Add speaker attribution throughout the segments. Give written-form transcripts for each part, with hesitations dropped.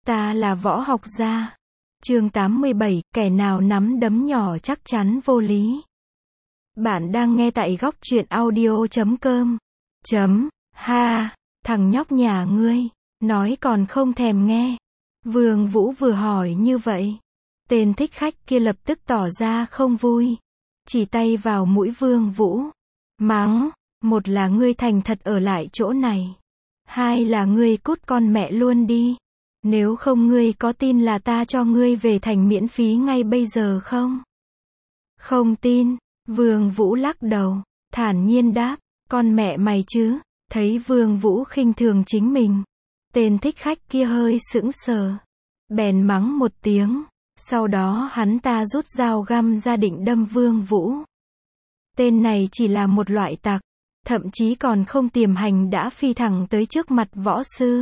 Speaker 1: Ta là võ học gia. Chương 87, kẻ nào nắm đấm nhỏ chắc chắn vô lý. Bạn đang nghe tại góc truyện audio.com. Ha, thằng nhóc nhà ngươi, nói còn không thèm nghe. Vương Vũ vừa hỏi như vậy. Tên thích khách kia lập tức tỏ ra không vui. Chỉ tay vào mũi Vương Vũ. Mắng, một là ngươi thành thật ở lại chỗ này. Hai là ngươi cút con mẹ luôn đi. Nếu không ngươi có tin là ta cho ngươi về thành miễn phí ngay bây giờ không? Không tin, Vương Vũ lắc đầu, thản nhiên đáp, con mẹ mày chứ. Thấy Vương Vũ khinh thường chính mình. Tên thích khách kia hơi sững sờ. Bèn mắng một tiếng. Sau đó hắn ta rút dao găm ra định đâm Vương Vũ. Tên này chỉ là một loại tặc. Thậm chí còn không tiềm hành đã phi thẳng tới trước mặt võ sư.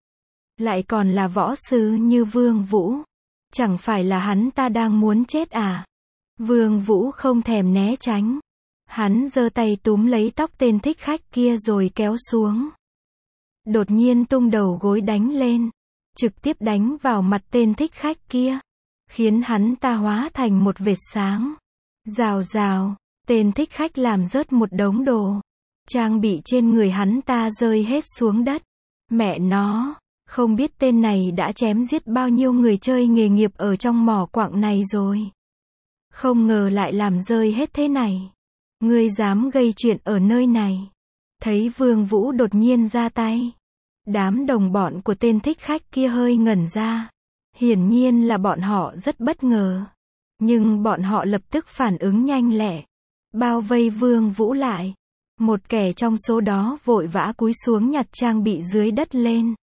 Speaker 1: Lại còn là võ sư như Vương Vũ. Chẳng phải là hắn ta đang muốn chết à? Vương Vũ không thèm né tránh. Hắn giơ tay túm lấy tóc tên thích khách kia rồi kéo xuống. Đột nhiên tung đầu gối đánh lên. Trực tiếp đánh vào mặt tên thích khách kia. Khiến hắn ta hóa thành một vệt sáng. Rào rào, tên thích khách làm rớt một đống đồ. Trang bị trên người hắn ta rơi hết xuống đất. Mẹ nó, không biết tên này đã chém giết bao nhiêu người chơi nghề nghiệp ở trong mỏ quặng này rồi. Không ngờ lại làm rơi hết thế này. Ngươi dám gây chuyện ở nơi này. Thấy Vương Vũ đột nhiên ra tay. Đám đồng bọn của tên thích khách kia hơi ngẩn ra. Hiển nhiên là bọn họ rất bất ngờ. Nhưng bọn họ lập tức phản ứng nhanh lẹ. Bao vây Vương Vũ lại. Một kẻ trong số đó vội vã cúi xuống nhặt trang bị dưới đất lên.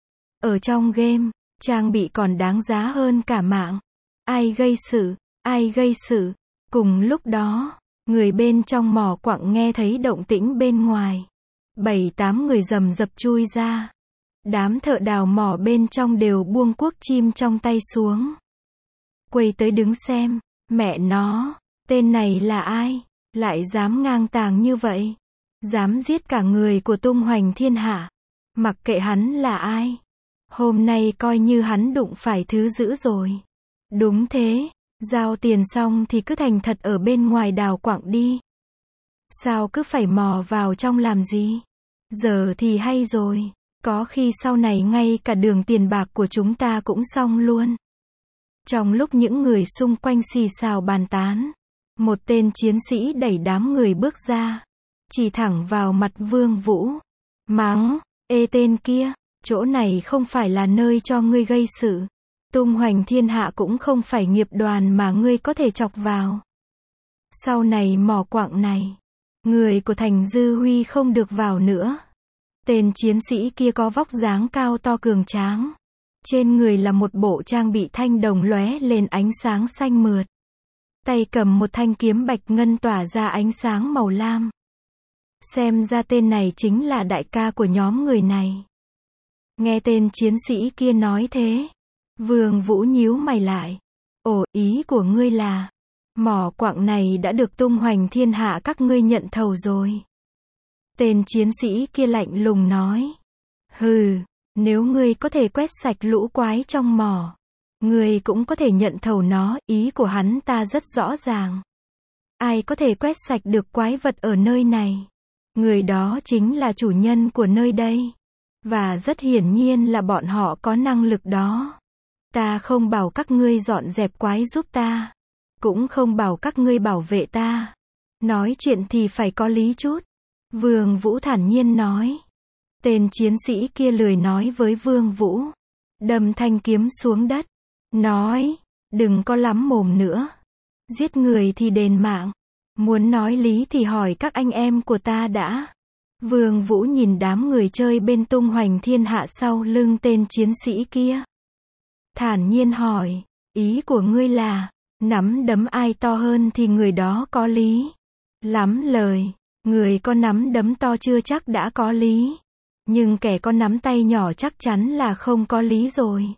Speaker 1: Ở trong game, trang bị còn đáng giá hơn cả mạng. Ai gây sự, ai gây sự. Cùng lúc đó, người bên trong mỏ quặng nghe thấy động tĩnh bên ngoài. 7-8 người rầm rập chui ra. Đám thợ đào mỏ bên trong đều buông cuốc chim trong tay xuống. Quay tới đứng xem, mẹ nó, tên này là ai? Lại dám ngang tàng như vậy? Dám giết cả người của tung hoành thiên hạ. Mặc kệ hắn là ai. Hôm nay coi như hắn đụng phải thứ dữ rồi. Đúng thế, giao tiền xong thì cứ thành thật ở bên ngoài đào quặng đi. Sao cứ phải mò vào trong làm gì? Giờ thì hay rồi, có khi sau này ngay cả đường tiền bạc của chúng ta cũng xong luôn. Trong lúc những người xung quanh xì xào bàn tán, một tên chiến sĩ đẩy đám người bước ra, chỉ thẳng vào mặt Vương Vũ. Mắng, ê tên kia, chỗ này không phải là nơi cho ngươi gây sự. Tung hoành thiên hạ cũng không phải nghiệp đoàn mà ngươi có thể chọc vào. Sau này mỏ quặng này, người của thành Dư Huy không được vào nữa. Tên chiến sĩ kia có vóc dáng cao to cường tráng. Trên người là một bộ trang bị thanh đồng lóe lên ánh sáng xanh mượt. Tay cầm một thanh kiếm bạch ngân tỏa ra ánh sáng màu lam. Xem ra tên này chính là đại ca của nhóm người này. Nghe tên chiến sĩ kia nói thế, Vương Vũ nhíu mày lại. Ồ, ý của ngươi là, mỏ quặng này đã được tung hoành thiên hạ các ngươi nhận thầu rồi. Tên chiến sĩ kia lạnh lùng nói. Hừ, nếu ngươi có thể quét sạch lũ quái trong mỏ, ngươi cũng có thể nhận thầu nó. Ý của hắn ta rất rõ ràng. Ai có thể quét sạch được quái vật ở nơi này? Người đó chính là chủ nhân của nơi đây. Và rất hiển nhiên là bọn họ có năng lực đó. Ta không bảo các ngươi dọn dẹp quái giúp ta. Cũng không bảo các ngươi bảo vệ ta. Nói chuyện thì phải có lý chút. Vương Vũ thản nhiên nói. Tên chiến sĩ kia lười nói với Vương Vũ. Đâm thanh kiếm xuống đất. Nói, đừng có lắm mồm nữa. Giết người thì đền mạng. Muốn nói lý thì hỏi các anh em của ta đã. Vương Vũ nhìn đám người chơi bên tung hoành thiên hạ sau lưng tên chiến sĩ kia. Thản nhiên hỏi, ý của ngươi là, nắm đấm ai to hơn thì người đó có lý. Lắm lời, người có nắm đấm to chưa chắc đã có lý. Nhưng kẻ có nắm tay nhỏ chắc chắn là không có lý rồi.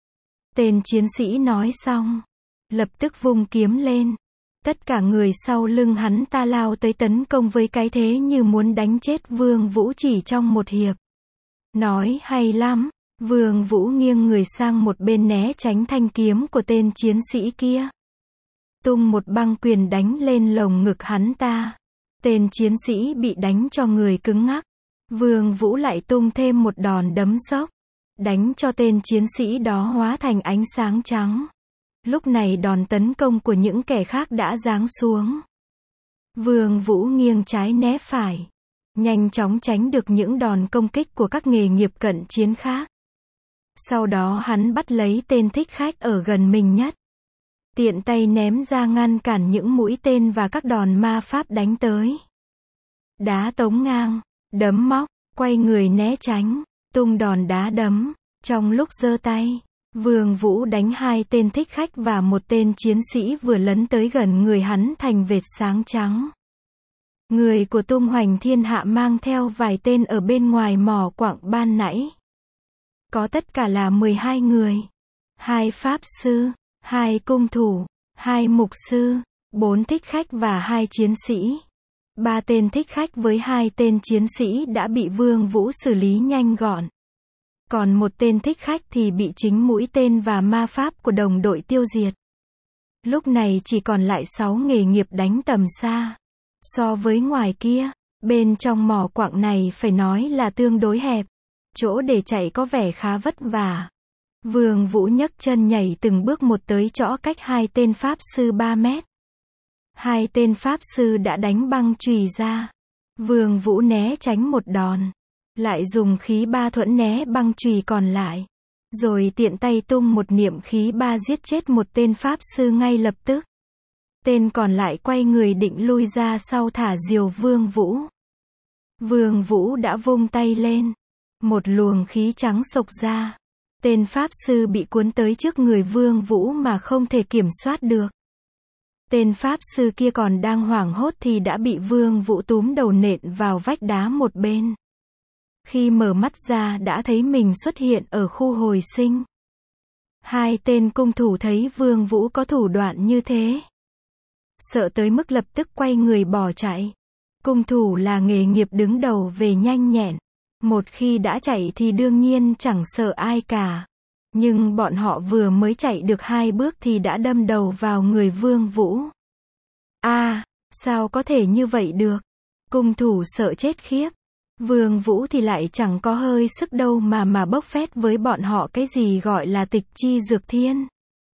Speaker 1: Tên chiến sĩ nói xong, lập tức vung kiếm lên. Tất cả người sau lưng hắn ta lao tới tấn công với cái thế như muốn đánh chết Vương Vũ chỉ trong một hiệp. Nói hay lắm, Vương Vũ nghiêng người sang một bên né tránh thanh kiếm của tên chiến sĩ kia. Tung một băng quyền đánh lên lồng ngực hắn ta. Tên chiến sĩ bị đánh cho người cứng ngắc. Vương Vũ lại tung thêm một đòn đấm sốc. Đánh cho tên chiến sĩ đó hóa thành ánh sáng trắng. Lúc này đòn tấn công của những kẻ khác đã giáng xuống. Vương Vũ nghiêng trái né phải. Nhanh chóng tránh được những đòn công kích của các nghề nghiệp cận chiến khác. Sau đó hắn bắt lấy tên thích khách ở gần mình nhất. Tiện tay ném ra ngăn cản những mũi tên và các đòn ma pháp đánh tới. Đá tống ngang, đấm móc, quay người né tránh, tung đòn đá đấm. Trong lúc giơ tay, Vương Vũ đánh 2 tên thích khách và một tên chiến sĩ vừa lấn tới gần người hắn thành vệt sáng trắng. Người của Tung Hoành Thiên Hạ mang theo vài tên ở bên ngoài mỏ quặng ban nãy. Có tất cả là 12 người. 2 pháp sư, 2 cung thủ, 2 mục sư, 4 thích khách và 2 chiến sĩ. 3 tên thích khách với 2 tên chiến sĩ đã bị Vương Vũ xử lý nhanh gọn. Còn một tên thích khách thì bị chính mũi tên và ma pháp của đồng đội tiêu diệt. Lúc này chỉ còn lại 6 nghề nghiệp đánh tầm xa. So với ngoài kia, bên trong mỏ quặng này phải nói là tương đối hẹp. Chỗ để chạy có vẻ khá vất vả. Vương Vũ nhấc chân nhảy từng bước một tới chỗ cách 2 tên pháp sư 3 mét. 2 tên pháp sư đã đánh băng chùy ra. Vương Vũ né tránh một đòn. Lại dùng khí 3 thuẫn né băng chùy còn lại. Rồi tiện tay tung một niệm khí 3 giết chết một tên pháp sư ngay lập tức. Tên còn lại quay người định lui ra sau thả diều Vương Vũ. Vương Vũ đã vung tay lên. Một luồng khí trắng xộc ra. Tên pháp sư bị cuốn tới trước người Vương Vũ mà không thể kiểm soát được. Tên pháp sư kia còn đang hoảng hốt thì đã bị Vương Vũ túm đầu nện vào vách đá một bên. Khi mở mắt ra đã thấy mình xuất hiện ở khu hồi sinh. 2 tên cung thủ thấy Vương Vũ có thủ đoạn như thế. Sợ tới mức lập tức quay người bỏ chạy. Cung thủ là nghề nghiệp đứng đầu về nhanh nhẹn. Một khi đã chạy thì đương nhiên chẳng sợ ai cả. Nhưng bọn họ vừa mới chạy được 2 bước thì đã đâm đầu vào người Vương Vũ. Sao có thể như vậy được? Cung thủ sợ chết khiếp. Vương Vũ thì lại chẳng có hơi sức đâu mà bốc phét với bọn họ cái gì gọi là tịch chi dược thiên.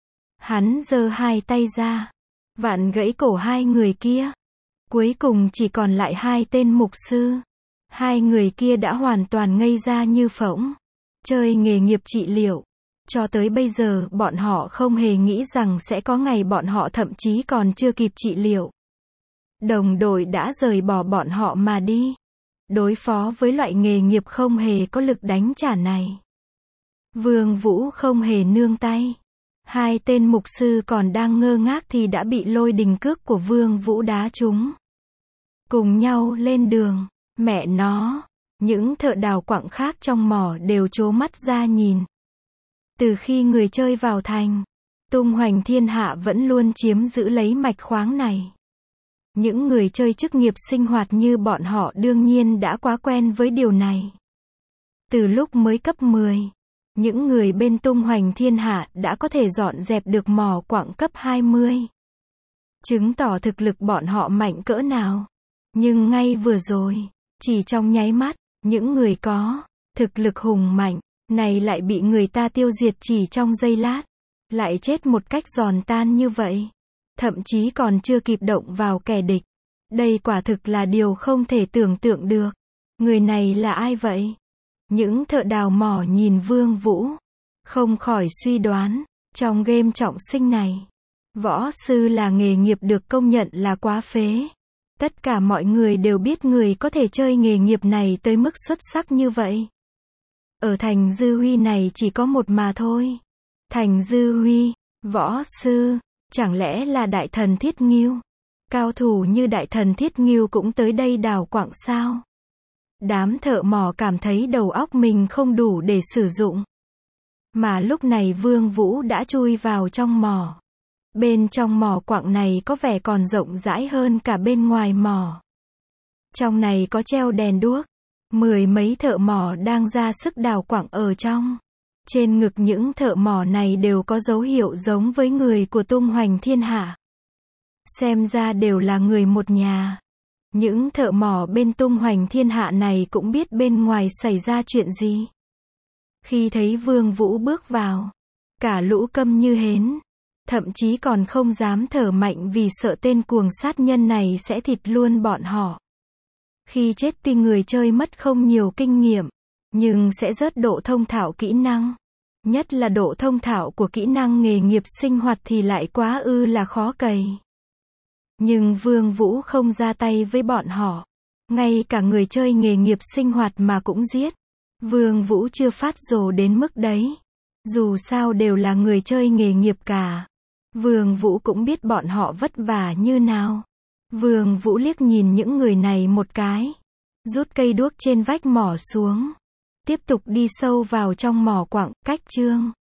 Speaker 1: Hắn giơ 2 tay ra. Vặn gãy cổ 2 người kia. Cuối cùng chỉ còn lại 2 tên mục sư. 2 người kia đã hoàn toàn ngây ra như phỗng. Chơi nghề nghiệp trị liệu. Cho tới bây giờ bọn họ không hề nghĩ rằng sẽ có ngày bọn họ thậm chí còn chưa kịp trị liệu. Đồng đội đã rời bỏ bọn họ mà đi. Đối phó với loại nghề nghiệp không hề có lực đánh trả này. Vương Vũ không hề nương tay. 2 tên mục sư còn đang ngơ ngác thì đã bị lôi đình cước của Vương Vũ đá trúng. Cùng nhau lên đường. Mẹ nó. Những thợ đào quặng khác trong mỏ đều trố mắt ra nhìn. Từ khi người chơi vào thành, Tung Hoành Thiên Hạ vẫn luôn chiếm giữ lấy mạch khoáng này. Những người chơi chức nghiệp sinh hoạt như bọn họ đương nhiên đã quá quen với điều này. Từ lúc mới cấp 10, những người bên Tung Hoành Thiên Hạ đã có thể dọn dẹp được mỏ quặng cấp 20. Chứng tỏ thực lực bọn họ mạnh cỡ nào. Nhưng ngay vừa rồi, chỉ trong nháy mắt, những người có thực lực hùng mạnh này lại bị người ta tiêu diệt chỉ trong giây lát. Lại chết một cách giòn tan như vậy. Thậm chí còn chưa kịp động vào kẻ địch. Đây quả thực là điều không thể tưởng tượng được. Người này là ai vậy? Những thợ đào mỏ nhìn Vương Vũ. Không khỏi suy đoán. Trong game trọng sinh này, võ sư là nghề nghiệp được công nhận là quá phế. Tất cả mọi người đều biết người có thể chơi nghề nghiệp này tới mức xuất sắc như vậy. Ở thành Dư Huy này chỉ có một mà thôi. Thành Dư Huy, võ sư, chẳng lẽ là đại thần Thiết Ngưu? Cao thủ như đại thần Thiết Ngưu cũng tới đây đào quặng sao? Đám thợ mỏ cảm thấy đầu óc mình không đủ để sử dụng. Mà lúc này Vương Vũ đã chui vào trong mỏ. Bên trong mỏ quặng này có vẻ còn rộng rãi hơn cả bên ngoài mỏ. Trong này có treo đèn đuốc. 10 mấy thợ mỏ đang ra sức đào quặng ở trong. Trên ngực những thợ mỏ này đều có dấu hiệu giống với người của tung hoành thiên hạ. Xem ra đều là người một nhà. Những thợ mỏ bên tung hoành thiên hạ này cũng biết bên ngoài xảy ra chuyện gì. Khi thấy Vương Vũ bước vào, cả lũ câm như hến, thậm chí còn không dám thở mạnh vì sợ tên cuồng sát nhân này sẽ thịt luôn bọn họ. Khi chết tuy người chơi mất không nhiều kinh nghiệm, nhưng sẽ rớt độ thông thạo kỹ năng. Nhất là độ thông thạo của kỹ năng nghề nghiệp sinh hoạt thì lại quá ư là khó cày. Nhưng Vương Vũ không ra tay với bọn họ. Ngay cả người chơi nghề nghiệp sinh hoạt mà cũng giết. Vương Vũ chưa phát rồ đến mức đấy. Dù sao đều là người chơi nghề nghiệp cả. Vương Vũ cũng biết bọn họ vất vả như nào. Vương Vũ liếc nhìn những người này một cái. Rút cây đuốc trên vách mỏ xuống. Tiếp tục đi sâu vào trong mỏ quặng, cách Trương